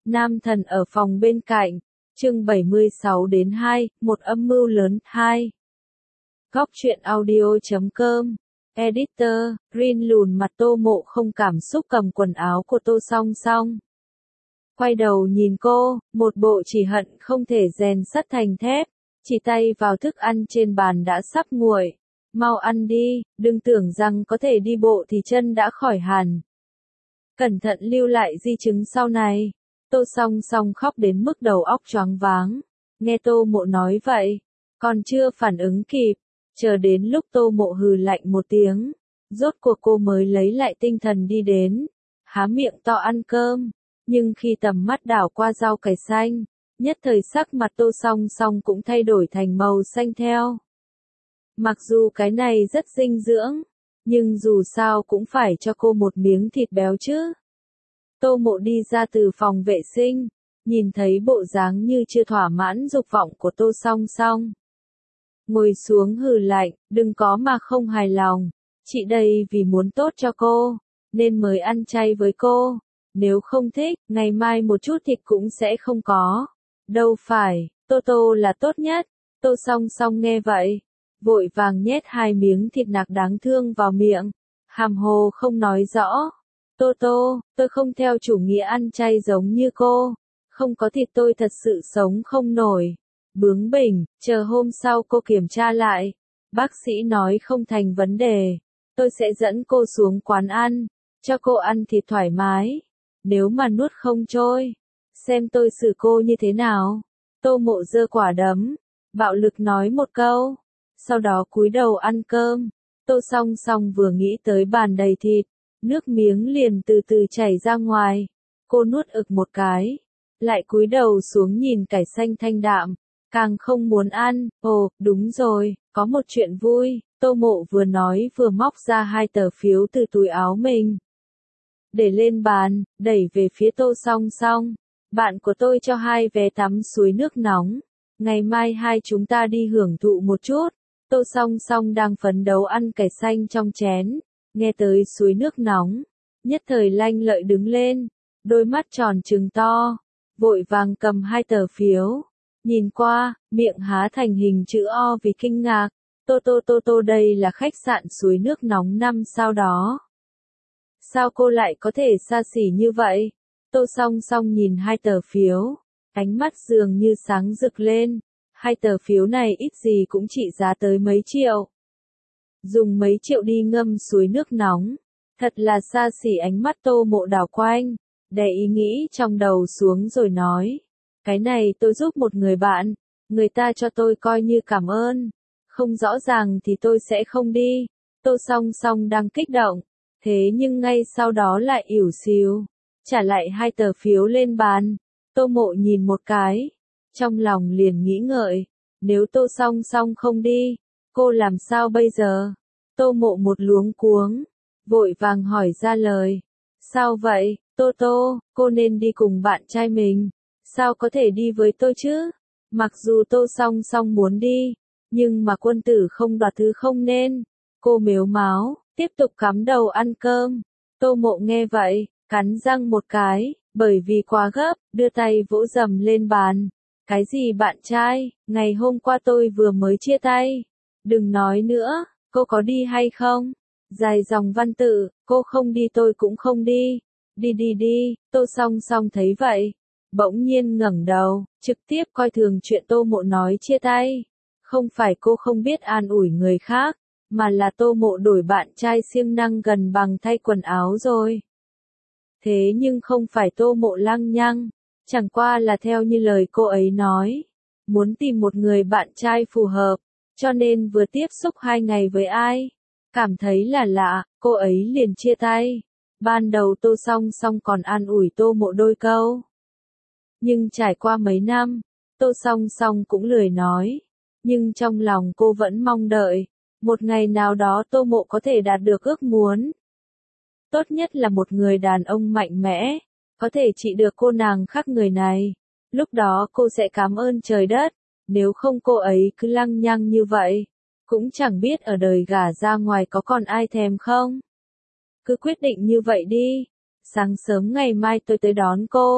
Nam thần ở phòng bên cạnh, chương 76-2, một âm mưu lớn, 2. Góc truyện audio.com, editor, Green lùn mặt Tô Mộ không cảm xúc cầm quần áo của Tô Song Song. Quay đầu nhìn cô, một bộ chỉ hận không thể rèn sắt thành thép, chỉ tay vào thức ăn trên bàn đã sắp nguội. Mau ăn đi, đừng tưởng rằng có thể đi bộ thì chân đã khỏi hẳn. Cẩn thận lưu lại di chứng sau này. Tô Song Song khóc đến mức đầu óc choáng váng. Nghe Tô Mộ nói vậy, còn chưa phản ứng kịp, chờ đến lúc Tô Mộ hừ lạnh một tiếng, rốt cuộc cô mới lấy lại tinh thần đi đến, há miệng to ăn cơm, nhưng khi tầm mắt đảo qua rau cải xanh, nhất thời sắc mặt Tô Song Song cũng thay đổi thành màu xanh theo. Mặc dù cái này rất dinh dưỡng, nhưng dù sao cũng phải cho cô một miếng thịt béo chứ. Tô Mộ đi ra từ phòng vệ sinh, nhìn thấy bộ dáng như chưa thỏa mãn dục vọng của Tô Song Song. Ngồi xuống hừ lạnh, đừng có mà không hài lòng, chị đây vì muốn tốt cho cô, nên mới ăn chay với cô, nếu không thích, ngày mai một chút thịt cũng sẽ không có. Đâu phải, Tô Tô là tốt nhất. Tô Song Song nghe vậy, vội vàng nhét 2 miếng thịt nạc đáng thương vào miệng, hàm hồ không nói rõ. Tô Tô, tôi không theo chủ nghĩa ăn chay giống như cô, không có thịt tôi thật sự sống không nổi. Bướng bỉnh, chờ hôm sau cô kiểm tra lại, bác sĩ nói không thành vấn đề, tôi sẽ dẫn cô xuống quán ăn, cho cô ăn thịt thoải mái, nếu mà nuốt không trôi, xem tôi xử cô như thế nào. Tô Mộ giơ quả đấm, bạo lực nói một câu, sau đó cúi đầu ăn cơm. Tô Song Song vừa nghĩ tới bàn đầy thịt, nước miếng liền từ từ chảy ra ngoài, cô nuốt ực một cái, lại cúi đầu xuống nhìn cải xanh thanh đạm, càng không muốn ăn. Ồ, đúng rồi, có một chuyện vui. Tô Mộ vừa nói vừa móc ra 2 tờ phiếu từ túi áo mình, để lên bàn, đẩy về phía Tô Song Song. Bạn của tôi cho 2 vé tắm suối nước nóng, ngày mai hai chúng ta đi hưởng thụ một chút. Tô Song Song đang phấn đấu ăn cải xanh trong chén, nghe tới suối nước nóng, nhất thời lanh lợi đứng lên, đôi mắt tròn trừng to, vội vàng cầm 2 tờ phiếu, nhìn qua, miệng há thành hình chữ O vì kinh ngạc. Tô đây là khách sạn suối nước nóng 5 sao đó. Sao cô lại có thể xa xỉ như vậy? Tô Song Song nhìn 2 tờ phiếu, ánh mắt dường như sáng rực lên. 2 tờ phiếu này ít gì cũng trị giá tới mấy triệu. Dùng mấy triệu đi ngâm suối nước nóng, thật là xa xỉ. Ánh mắt Tô Mộ đảo quanh, đè ý nghĩ trong đầu xuống rồi nói, cái này tôi giúp một người bạn, người ta cho tôi coi như cảm ơn, không rõ ràng thì tôi sẽ không đi. Tô Song Song đang kích động, thế nhưng ngay sau đó lại ỉu xìu, trả lại 2 tờ phiếu lên bàn. Tô Mộ nhìn một cái, trong lòng liền nghĩ ngợi, nếu Tô Song Song không đi, cô làm sao bây giờ? Tô Mộ một luống cuống, vội vàng hỏi ra lời. Sao vậy, Tô Tô, cô nên đi cùng bạn trai mình, sao có thể đi với tôi chứ? Mặc dù Tô Song Song muốn đi, nhưng mà quân tử không đoạt thứ không nên. Cô mếu máo, tiếp tục cắm đầu ăn cơm. Tô Mộ nghe vậy, cắn răng một cái, bởi vì quá gấp, đưa tay vỗ dầm lên bàn. Cái gì bạn trai, ngày hôm qua tôi vừa mới chia tay. Đừng nói nữa, cô có đi hay không? Dài dòng văn tự, cô không đi tôi cũng không đi. Đi. Tô Song Song thấy vậy, bỗng nhiên ngẩng đầu, trực tiếp coi thường chuyện Tô Mộ nói chia tay. Không phải cô không biết an ủi người khác, mà là Tô Mộ đổi bạn trai siêng năng gần bằng thay quần áo rồi. Thế nhưng không phải Tô Mộ lăng nhăng, chẳng qua là theo như lời cô ấy nói, muốn tìm một người bạn trai phù hợp, cho nên vừa tiếp xúc 2 ngày với ai, cảm thấy là lạ, cô ấy liền chia tay. Ban đầu Tô Song Song còn an ủi Tô Mộ đôi câu, nhưng trải qua mấy năm, Tô Song Song cũng lười nói, nhưng trong lòng cô vẫn mong đợi, một ngày nào đó Tô Mộ có thể đạt được ước muốn. Tốt nhất là một người đàn ông mạnh mẽ, có thể trị được cô nàng khác người này. Lúc đó cô sẽ cảm ơn trời đất, nếu không cô ấy cứ lăng nhăng như vậy, cũng chẳng biết ở đời gả ra ngoài có còn ai thèm không. Cứ quyết định như vậy đi, sáng sớm ngày mai tôi tới đón cô,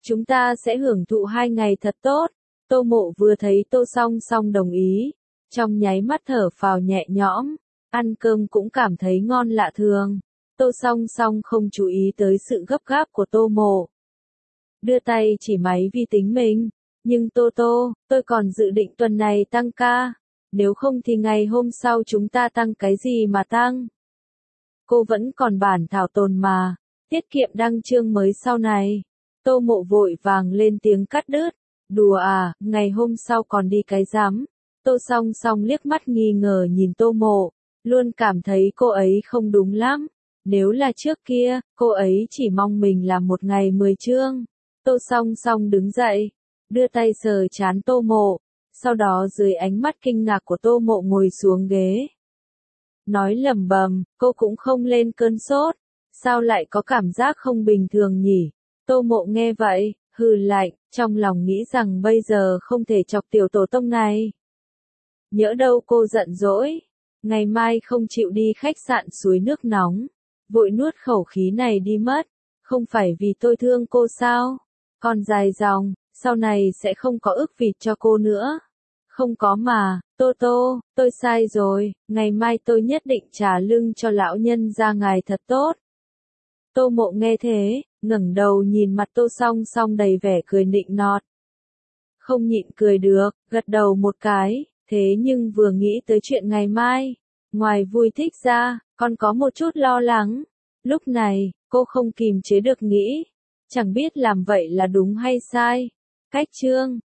Chúng ta sẽ hưởng thụ 2 ngày thật tốt. Tô Mộ vừa thấy Tô Song Song đồng ý, trong nháy mắt thở phào nhẹ nhõm, ăn cơm cũng cảm thấy ngon lạ thường. Tô Song Song không chú ý tới sự gấp gáp của Tô Mộ. Đưa tay chỉ máy vi tính mình, nhưng tôi còn dự định tuần này tăng ca, nếu không thì ngày hôm sau chúng ta tăng cái gì mà tăng. Cô vẫn còn bản thảo tồn mà, tiết kiệm đăng chương mới sau này. Tô Mộ vội vàng lên tiếng cắt đứt, đùa à, ngày hôm sau còn đi cái rắm. Tô Song Song liếc mắt nghi ngờ nhìn Tô Mộ, luôn cảm thấy cô ấy không đúng lắm. Nếu là trước kia, cô ấy chỉ mong mình làm một ngày 10 chương. Tô Song Song đứng dậy, đưa tay sờ trán Tô Mộ, sau đó dưới ánh mắt kinh ngạc của Tô Mộ ngồi xuống ghế. Nói lẩm bẩm, cô cũng không lên cơn sốt, sao lại có cảm giác không bình thường nhỉ? Tô Mộ nghe vậy, hừ lạnh, trong lòng nghĩ rằng bây giờ không thể chọc tiểu tổ tông này. Nhỡ đâu cô giận dỗi, ngày mai không chịu đi khách sạn suối nước nóng, vội nuốt khẩu khí này đi mất, không phải vì tôi thương cô sao? Còn dài dòng, sau này sẽ không có ức vịt cho cô nữa. Không có mà, tôi sai rồi, ngày mai tôi nhất định trả lưng cho lão nhân gia ngài thật tốt. Tô Mộ nghe thế, ngẩng đầu nhìn mặt Tô Song Song đầy vẻ cười nịnh nọt. Không nhịn cười được, gật đầu một cái, thế nhưng vừa nghĩ tới chuyện ngày mai, ngoài vui thích ra, còn có một chút lo lắng. Lúc này, cô không kìm chế được nghĩ, chẳng biết làm vậy là đúng hay sai. Cách chương